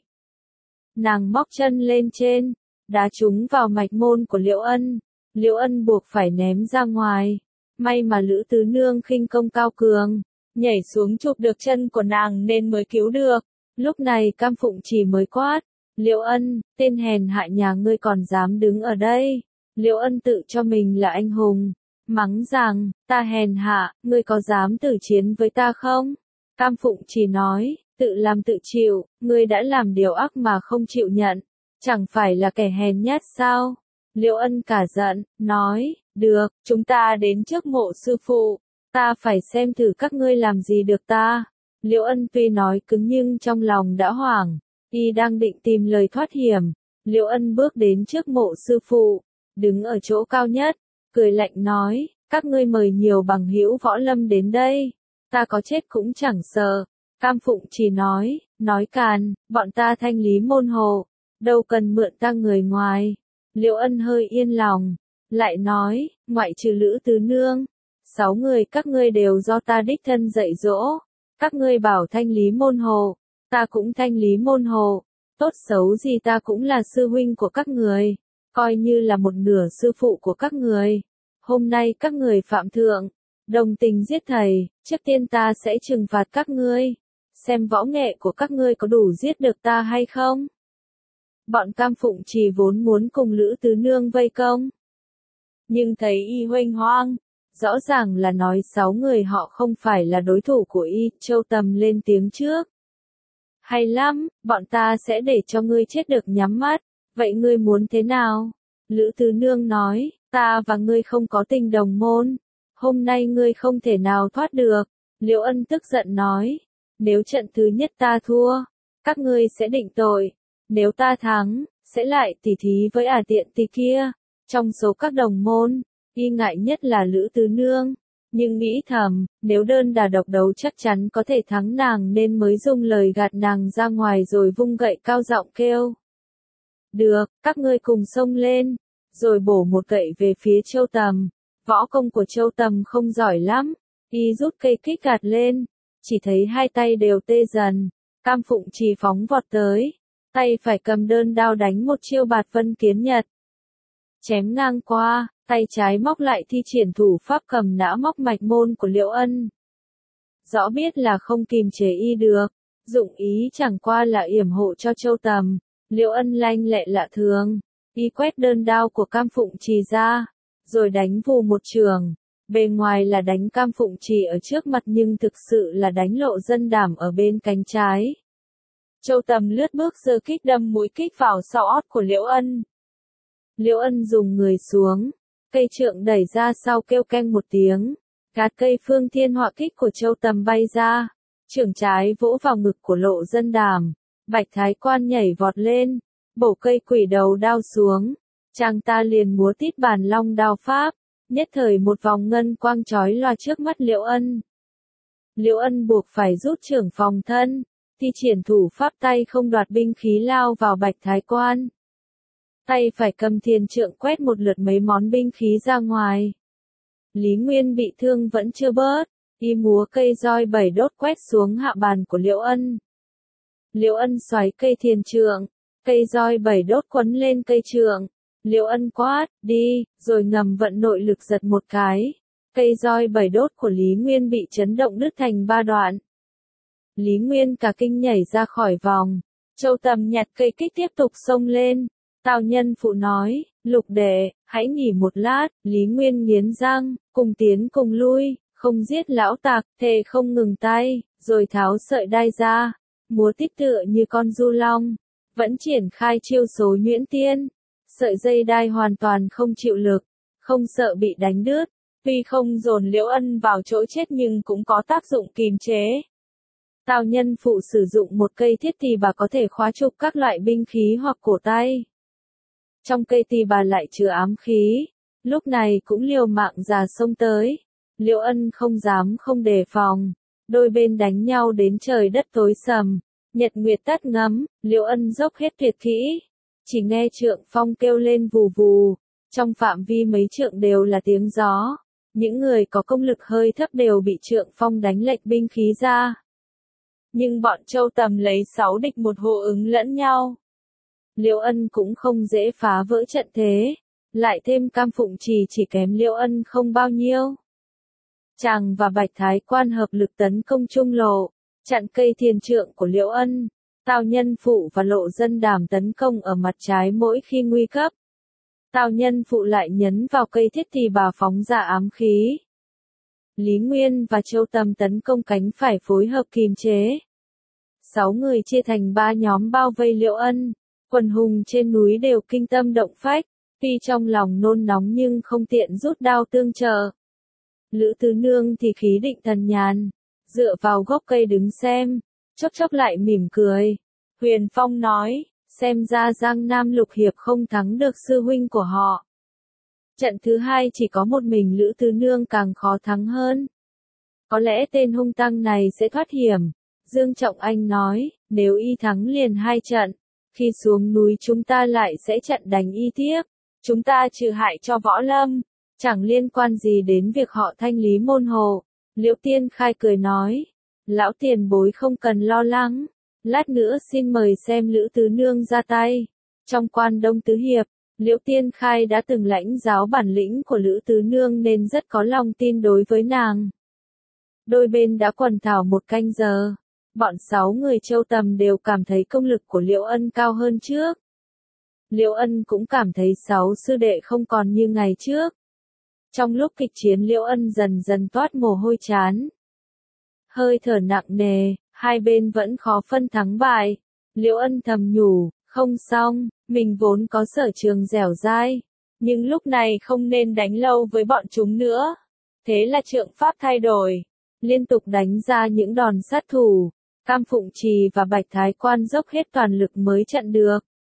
Nàng móc chân lên trên, đá trúng vào mạch môn của Liễu Ân. Liễu Ân buộc phải ném ra ngoài. May mà Lữ Tứ Nương khinh công cao cường, nhảy xuống chụp được chân của nàng nên mới cứu được. Lúc này Cam Phụng Trì mới quát, Liễu Ân, tên hèn hạ nhà ngươi còn dám đứng ở đây. Liễu Ân tự cho mình là anh hùng, mắng rằng, ta hèn hạ, ngươi có dám tử chiến với ta không? Cam Phụng Trì nói, tự làm tự chịu, ngươi đã làm điều ác mà không chịu nhận, chẳng phải là kẻ hèn nhát sao? Liễu Ân cả giận, nói, được, chúng ta đến trước mộ sư phụ, ta phải xem thử các ngươi làm gì được ta. Liễu Ân tuy nói cứng nhưng trong lòng đã hoảng, y đang định tìm lời thoát hiểm. Liễu Ân bước đến trước mộ sư phụ, đứng ở chỗ cao nhất, cười lạnh nói, các ngươi mời nhiều bằng hữu võ lâm đến đây, ta có chết cũng chẳng sợ. Cam Phụng Trì nói, nói càn, bọn ta thanh lý môn hộ, đâu cần mượn ta người ngoài. Liễu Ân hơi yên lòng, lại nói, ngoại trừ Lữ Tứ Nương, sáu người các ngươi đều do ta đích thân dạy dỗ. Các ngươi bảo thanh lý môn hộ, ta cũng thanh lý môn hộ, tốt xấu gì ta cũng là sư huynh của các người, coi như là một nửa sư phụ của các người. Hôm nay các người phạm thượng, đồng tình giết thầy, trước tiên ta sẽ trừng phạt các ngươi, xem võ nghệ của các ngươi có đủ giết được ta hay không. Bọn Cam Phụng Trì vốn muốn cùng Lữ Tứ Nương vây công, nhưng thấy y huênh hoang, rõ ràng là nói sáu người họ không phải là đối thủ của y. Châu Tầm lên tiếng trước, hay lắm, bọn ta sẽ để cho ngươi chết được nhắm mắt, vậy ngươi muốn thế nào? Lữ Tứ Nương nói, ta và ngươi không có tình đồng môn, hôm nay ngươi không thể nào thoát được. Liễu Ân tức giận nói, nếu trận thứ nhất ta thua, các ngươi sẽ định tội, nếu ta thắng, sẽ lại tỉ thí với ả tiện tỳ kia. Trong số các đồng môn, y ngại nhất là Lữ Tứ Nương, nhưng nghĩ thầm, nếu đơn đà độc đấu chắc chắn có thể thắng nàng nên mới dùng lời gạt nàng ra ngoài rồi vung gậy cao giọng kêu. Được, các ngươi cùng xông lên, rồi bổ một gậy về phía Châu Tầm. Võ công của Châu Tầm không giỏi lắm, y rút cây kích gạt lên, chỉ thấy hai tay đều tê dần. Cam Phụng Trì phóng vọt tới, tay phải cầm đơn đao đánh một chiêu Bạt Vân Kiến Nhật, chém ngang qua, tay trái móc lại thi triển thủ pháp cầm nã móc mạch môn của Liễu Ân. Rõ biết là không kìm chế y được, dụng ý chẳng qua là yểm hộ cho Châu Tầm. Liễu Ân lanh lẹ lạ thường, y quét đơn đao của Cam Phụng Trì ra, rồi đánh vù một trường. Bề ngoài là đánh Cam Phụng Trì ở trước mặt nhưng thực sự là đánh Lộ Dân Đảm ở bên cánh trái. Châu Tầm lướt bước giơ kích đâm mũi kích vào sau ót của Liễu Ân. Liễu Ân dùng người xuống, cây trượng đẩy ra sau kêu keng một tiếng, Gạt cây phương thiên họa kích của Châu Tầm bay ra, chưởng trái vỗ vào ngực của Lộ Dân Đàm, Bạch Thái Quan nhảy vọt lên, bổ cây quỷ đầu đao xuống, chàng ta liền múa tít bản long đao pháp, nhất thời một vòng ngân quang chói lòa trước mắt Liễu Ân. Liễu Ân buộc phải rút chưởng phòng thân, thi triển thủ pháp tay không đoạt binh khí lao vào Bạch Thái Quan. Tay phải cầm thiên trượng quét một lượt mấy món binh khí ra ngoài. Lý Nguyên bị thương vẫn chưa bớt, y múa cây roi bảy đốt quét xuống hạ bàn của Liễu Ân. Liễu Ân xoáy cây thiên trượng, cây roi bảy đốt quấn lên cây trượng. Liễu Ân quát, đi, rồi ngầm vận nội lực giật một cái. Cây roi bảy đốt của Lý Nguyên bị chấn động đứt thành ba đoạn. Lý Nguyên cả kinh nhảy ra khỏi vòng. Châu Tầm nhặt cây kích tiếp tục xông lên. Tào Nhân Phụ nói, Lục đệ, hãy nghỉ một lát. Lý Nguyên nghiến răng, cùng tiến cùng lui, không giết lão tặc, thề không ngừng tay, rồi tháo sợi đai ra, múa tít tựa như con du long, vẫn triển khai chiêu số nhuyễn tiên. Sợi dây đai hoàn toàn không chịu lực, không sợ bị đánh đứt, tuy không dồn Liễu Ân vào chỗ chết nhưng cũng có tác dụng kìm chế. Tào Nhân Phụ sử dụng một cây thiết tỳ bà có thể khóa trục các loại binh khí hoặc cổ tay. Trong cây tỳ bà lại chứa ám khí, lúc này cũng liều mạng già xông tới. Liễu Ân không dám không đề phòng, đôi bên đánh nhau đến trời đất tối sầm, nhật nguyệt tắt ngấm, Liễu Ân dốc hết tuyệt kỹ. Chỉ nghe trượng phong kêu lên vù vù, trong phạm vi mấy trượng đều là tiếng gió, những người có công lực hơi thấp đều bị trượng phong đánh lệch binh khí ra. Nhưng bọn Châu Tầm lấy sáu địch một hộ ứng lẫn nhau. Liễu Ân cũng không dễ phá vỡ trận thế, lại thêm Cam Phụng Trì chỉ kém Liễu Ân không bao nhiêu. Chàng và Bạch Thái Quan hợp lực tấn công trung lộ, chặn cây thiên trượng của Liễu Ân. Tào Nhân Phụ và Lộ Dân Đàm tấn công ở mặt trái mỗi khi nguy cấp. Tào Nhân Phụ lại nhấn vào cây thiết tỳ bà phóng ra ám khí. Lý Nguyên và Châu Tầm tấn công cánh phải phối hợp kìm chế. Sáu người chia thành ba nhóm bao vây Liễu Ân. Quần hùng trên núi đều kinh tâm động phách, tuy trong lòng nôn nóng nhưng không tiện rút đao tương trợ. Lữ Tứ Nương thì khí định thần nhàn, dựa vào gốc cây đứng xem, chốc chốc lại mỉm cười. Huyền Phong nói, xem ra Giang Nam Lục Hiệp không thắng được sư huynh của họ. Trận thứ hai chỉ có một mình Lữ Tứ Nương càng khó thắng hơn. Có lẽ tên hung tăng này sẽ thoát hiểm. Dương Trọng Anh nói, nếu y thắng liền hai trận, khi xuống núi chúng ta lại sẽ trận đánh y tiếp. Chúng ta trừ hại cho Võ Lâm, chẳng liên quan gì đến việc họ thanh lý môn hộ. Liễu Tiên Khai cười nói, lão tiền bối không cần lo lắng, lát nữa xin mời xem Lữ Tứ Nương ra tay. Trong Quan Đông Tứ Hiệp, Liễu Tiên Khai đã từng lãnh giáo bản lĩnh của Lữ Tứ Nương nên rất có lòng tin đối với nàng. Đôi bên đã quần thảo một canh giờ, bọn sáu người Châu Tầm đều cảm thấy công lực của Liễu Ân cao hơn trước. Liễu Ân cũng cảm thấy sáu sư đệ không còn như ngày trước. Trong lúc kịch chiến Liễu Ân dần dần toát mồ hôi chán. Hơi thở nặng nề, hai bên vẫn khó phân thắng bại. Liễu Ân thầm nhủ, không xong, mình vốn có sở trường dẻo dai, nhưng lúc này không nên đánh lâu với bọn chúng nữa. Thế là trượng pháp thay đổi, liên tục đánh ra những đòn sát thủ. Cam Phụng Trì và Bạch Thái Quan dốc hết toàn lực mới chặn được.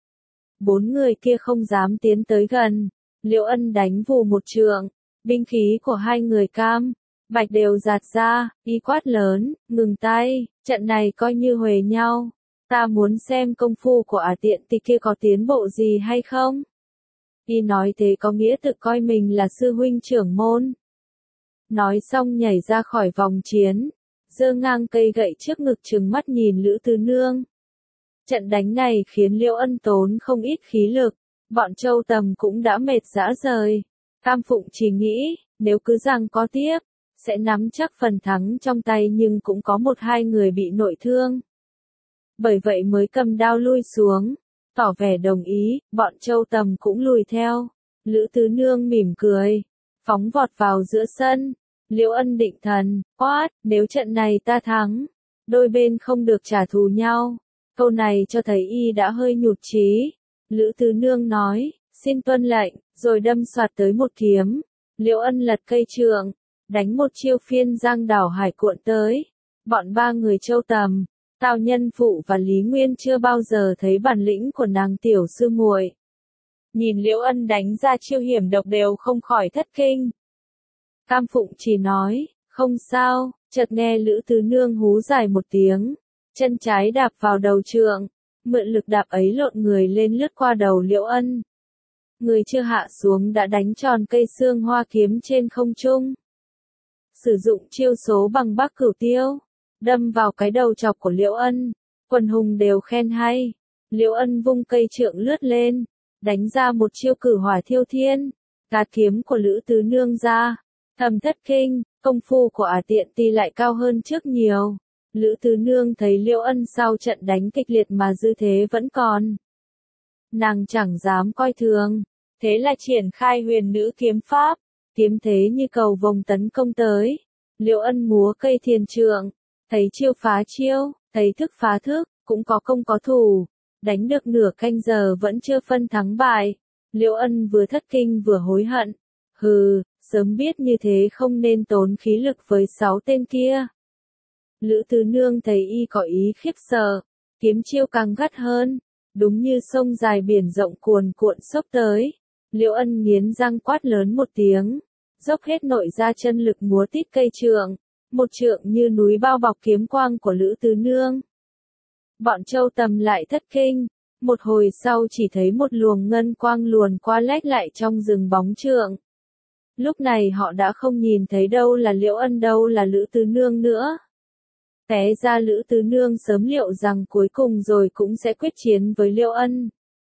Bốn người kia không dám tiến tới gần. Liễu Ân đánh vù một trượng, binh khí của hai người Cam, Bạch đều giạt ra, y quát lớn, ngừng tay, trận này coi như huề nhau. Ta muốn xem công phu của ả tiện tỳ kia có tiến bộ gì hay không. Y nói thế có nghĩa tự coi mình là sư huynh trưởng môn. Nói xong nhảy ra khỏi vòng chiến, giơ ngang cây gậy trước ngực trừng mắt nhìn Lữ Tứ Nương. Trận đánh này khiến Liễu Ân tốn không ít khí lực, bọn Châu Tầm cũng đã mệt rã rời. Cam Phụng chỉ nghĩ, nếu cứ giằng có tiếp, sẽ nắm chắc phần thắng trong tay nhưng cũng có một hai người bị nội thương. Bởi vậy mới cầm đao lui xuống, tỏ vẻ đồng ý, bọn Châu Tầm cũng lùi theo. Lữ Tứ Nương mỉm cười, phóng vọt vào giữa sân. Liễu Ân định thần, quát, nếu trận này ta thắng, đôi bên không được trả thù nhau. Câu này cho thấy y đã hơi nhụt chí. Lữ Tứ Nương nói, xin tuân lệnh, rồi đâm soạt tới một kiếm. Liễu Ân lật cây trượng, đánh một chiêu phiên giang đảo hải cuộn tới. Bọn ba người Châu Tầm, Tào Nhân Phụ và Lý Nguyên chưa bao giờ thấy bản lĩnh của nàng tiểu sư muội. Nhìn Liễu Ân đánh ra chiêu hiểm độc đều không khỏi thất kinh. Cam Phụng chỉ nói, không sao, chợt nghe Lữ Tứ Nương hú dài một tiếng, chân trái đạp vào đầu trượng, mượn lực đạp ấy lộn người lên lướt qua đầu Liễu Ân. Người chưa hạ xuống đã đánh tròn cây xương hoa kiếm trên không trung. Sử dụng chiêu số bằng Bắc Cửu Tiêu, đâm vào cái đầu chọc của Liễu Ân, quần hùng đều khen hay. Liễu Ân vung cây trượng lướt lên, đánh ra một chiêu cử hỏa thiêu thiên, gạt kiếm của Lữ Tứ Nương ra. Thầm thất kinh, công phu của ả tiện ti lại cao hơn trước nhiều. Lữ Tứ Nương thấy Liễu Ân sau trận đánh kịch liệt mà dư thế vẫn còn. Nàng chẳng dám coi thường, thế là triển khai huyền nữ kiếm pháp, kiếm thế như cầu vồng tấn công tới. Liễu Ân múa cây thiền trượng, thấy chiêu phá chiêu, thấy thức phá thức, cũng có công có thủ, đánh được nửa canh giờ vẫn chưa phân thắng bại. Liễu Ân vừa thất kinh vừa hối hận, hừ, sớm biết như thế không nên tốn khí lực với sáu tên kia. Lữ Tứ Nương thấy y có ý khiếp sợ, kiếm chiêu càng gắt hơn, đúng như sông dài biển rộng cuồn cuộn xốc tới. Liễu Ân nghiến răng quát lớn một tiếng, dốc hết nội ra chân lực múa tít cây trượng, một trượng như núi bao bọc kiếm quang của Lữ Tứ Nương. Bọn Châu Tầm lại thất kinh, một hồi sau chỉ thấy một luồng ngân quang luồn qua lách lại trong rừng bóng trượng. Lúc này họ đã không nhìn thấy đâu là Liễu Ân đâu là Lữ Tứ Nương nữa. Té ra Lữ Tứ Nương sớm liệu rằng cuối cùng rồi cũng sẽ quyết chiến với Liễu Ân.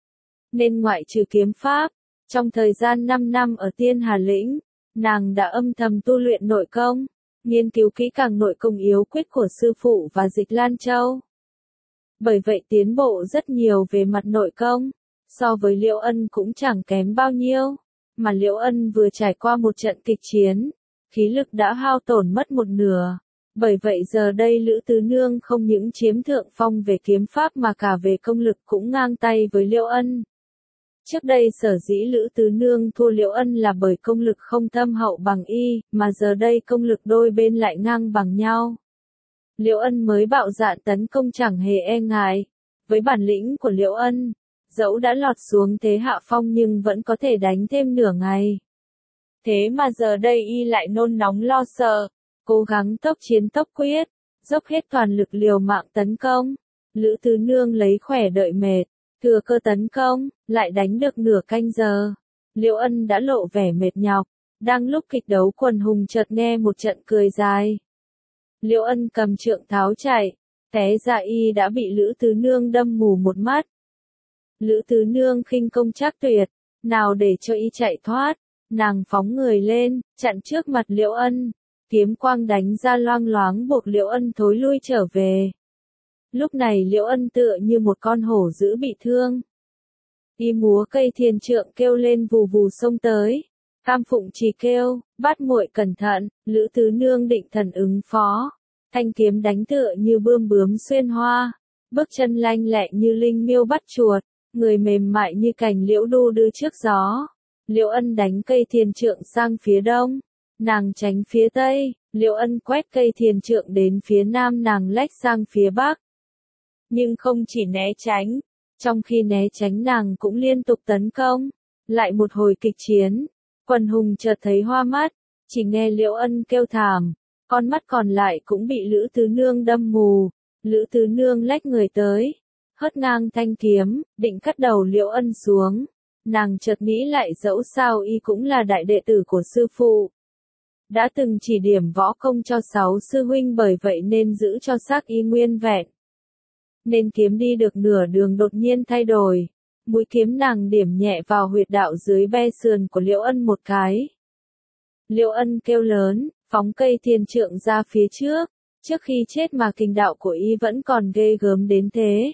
Nên ngoại trừ kiếm pháp, trong thời gian năm năm ở Tiên Hà Lĩnh, nàng đã âm thầm tu luyện nội công, nghiên cứu kỹ càng nội công yếu quyết của sư phụ và Dịch Lan Châu. Bởi vậy tiến bộ rất nhiều về mặt nội công, so với Liễu Ân cũng chẳng kém bao nhiêu, mà Liễu Ân vừa trải qua một trận kịch chiến, khí lực đã hao tổn mất một nửa. Bởi vậy giờ đây Lữ Tứ Nương không những chiếm thượng phong về kiếm pháp mà cả về công lực cũng ngang tay với Liễu Ân. Trước đây sở dĩ Lữ Tứ Nương thua Liễu Ân là bởi công lực không thâm hậu bằng y, mà giờ đây công lực đôi bên lại ngang bằng nhau. Liễu Ân mới bạo dạn tấn công chẳng hề e ngại. Với bản lĩnh của Liễu Ân, dẫu đã lọt xuống thế hạ phong nhưng vẫn có thể đánh thêm nửa ngày. Thế mà giờ đây y lại nôn nóng lo sợ, cố gắng tốc chiến tốc quyết, dốc hết toàn lực liều mạng tấn công. Lữ Tứ Nương lấy khỏe đợi mệt, thừa cơ tấn công, lại đánh được nửa canh giờ. Liễu Ân đã lộ vẻ mệt nhọc, đang lúc kịch đấu quần hùng chợt nghe một trận cười dài. Liễu Ân cầm trượng tháo chạy, té ra y đã bị Lữ Tứ Nương đâm mù một mắt. Lữ Tứ Nương khinh công trác tuyệt, nào để cho y chạy thoát, nàng phóng người lên, chặn trước mặt Liễu Ân, kiếm quang đánh ra loang loáng buộc Liễu Ân thối lui trở về. Lúc này Liễu Ân tựa như một con hổ dữ bị thương. Y múa cây thiền trượng kêu lên vù vù xông tới. Cam Phụng chỉ kêu, Bát muội cẩn thận. Lữ Tứ Nương định thần ứng phó. Thanh kiếm đánh tựa như bươm bướm xuyên hoa, bước chân lanh lẹ như linh miêu bắt chuột, người mềm mại như cành liễu đu đưa trước gió. Liễu Ân đánh cây thiền trượng sang phía đông, nàng tránh phía tây. Liễu Ân quét cây thiền trượng đến phía nam, nàng lách sang phía bắc. Nhưng không chỉ né tránh, trong khi né tránh nàng cũng liên tục tấn công. Lại một hồi kịch chiến, quần hùng chợt thấy hoa mắt, chỉ nghe Liễu Ân kêu thảm, con mắt còn lại cũng bị Lữ Tứ Nương đâm mù. Lữ Tứ Nương lách người tới, hất ngang thanh kiếm, định cắt đầu Liễu Ân xuống. Nàng chợt nghĩ lại dẫu sao y cũng là đại đệ tử của sư phụ, đã từng chỉ điểm võ công cho sáu sư huynh, bởi vậy nên giữ cho xác y nguyên vẹn. Nên kiếm đi được nửa đường đột nhiên thay đổi, mũi kiếm nàng điểm nhẹ vào huyệt đạo dưới be sườn của Liễu Ân một cái. Liễu Ân kêu lớn, phóng cây thiền trượng ra phía trước, trước khi chết mà kình đạo của y vẫn còn ghê gớm đến thế.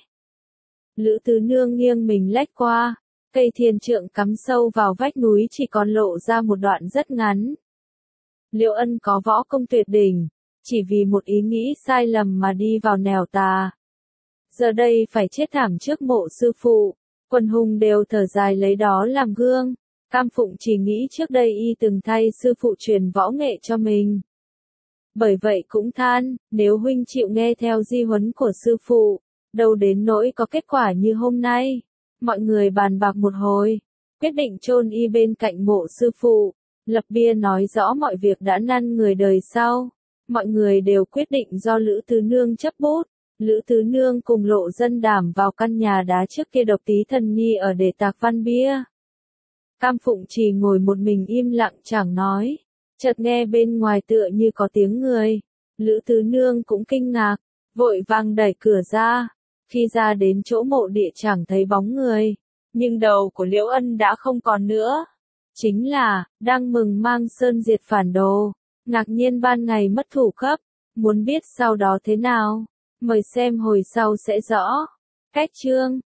Lữ Tứ Nương nghiêng mình lách qua, cây thiền trượng cắm sâu vào vách núi chỉ còn lộ ra một đoạn rất ngắn. Liễu Ân có võ công tuyệt đỉnh, chỉ vì một ý nghĩ sai lầm mà đi vào nẻo tà. Giờ đây phải chết thảm trước mộ sư phụ, quần hùng đều thở dài lấy đó làm gương. Cam Phụng chỉ nghĩ trước đây y từng thay sư phụ truyền võ nghệ cho mình. Bởi vậy cũng than, nếu huynh chịu nghe theo di huấn của sư phụ, đâu đến nỗi có kết quả như hôm nay. Mọi người bàn bạc một hồi, quyết định chôn y bên cạnh mộ sư phụ, lập bia nói rõ mọi việc đã năn người đời sau. Mọi người đều quyết định do Lữ Tứ Nương chấp bút. Lữ Tứ Nương cùng Lộ Dân Đảm vào căn nhà đá trước kia Độc Tí Thần Nhi ở để tạc văn bia. Cam Phụng chỉ ngồi một mình im lặng chẳng nói, chợt nghe bên ngoài tựa như có tiếng người. Lữ Tứ Nương cũng kinh ngạc, vội vàng đẩy cửa ra. Khi ra đến chỗ mộ địa chẳng thấy bóng người, nhưng đầu của Liễu Ân đã không còn nữa. Chính là, đang mừng mang sơn diệt phản đồ, ngạc nhiên ban ngày mất thủ cấp, muốn biết sau đó thế nào, mời xem hồi sau sẽ rõ. Cách chương